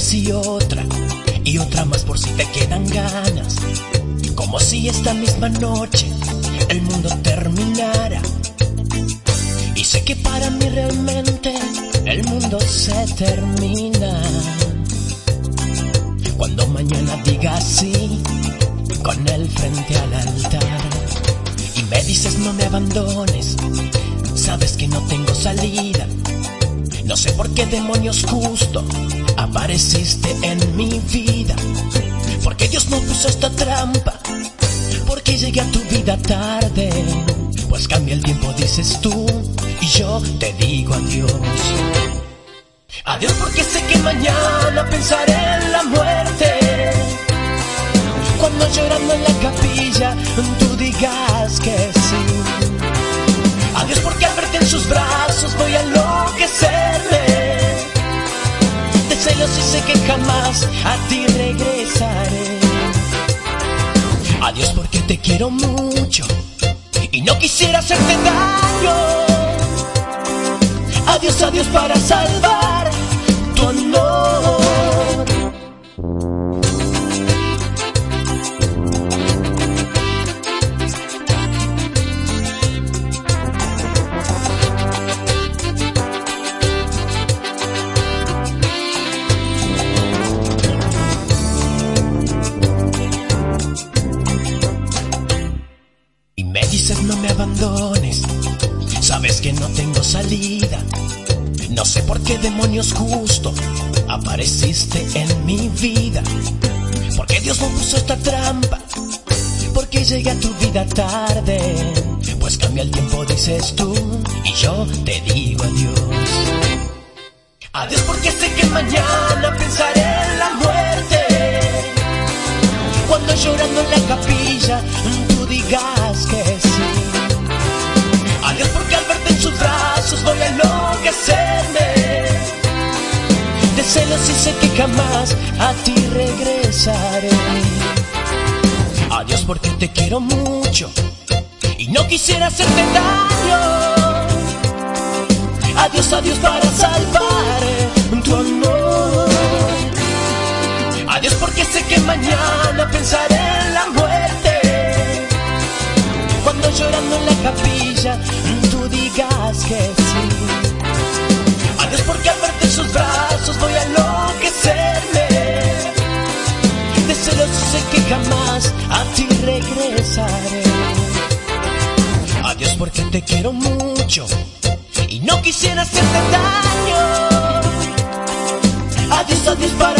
vez y otra más por si te quedan ganas. Como si esta misma noche el mundo terminara. Y sé que para mí realmente el mundo se termina cuando mañana diga sí con el frente al altar. Y me dices no me abandones, sabes que no tengo salida. No sé por qué demonios justo apareciste en mi vida. Porque Dios no puso esta trampa, porque llegué a tu vida tarde. Pues cambia el tiempo dices tú y yo te digo adiós. Adiós porque sé que mañana pensaré en la muerte. Cuando llorando en la capilla tú digas que sí. Adiós porque al verte en sus brazos voy a enloquecerme de celos y sé que jamás a ti regresaré. Adiós porque te quiero mucho y no quisiera hacerte daño. Adiós, adiós para salvar tu honor. Me dices no me abandones, sabes que no tengo salida. No sé por qué demonios justo apareciste en mi vida. Porque Dios no puso esta trampa, porque llegué a tu vida tarde. Pues cambia el tiempo dices tú y yo te digo adiós. Adiós porque sé que mañana pensaré en la muerte. Cuando llorando en la capilla tú digas que sí. Adiós porque al verte en sus brazos voy a enloquecerme de celos y sé que jamás a ti regresaré. Adiós porque te quiero mucho y no quisiera hacerte daño. Adiós, adiós para salvar tu honor. Adiós porque sé que mañana pensaré en la muerte. Cuando llorando en la capilla tú digas que sí. Adiós porque al verte en sus brazos voy a enloquecerme de celos sé que jamás a ti regresaré. Adiós porque te quiero mucho y no quisiera hacerte daño. Adiós, adiós para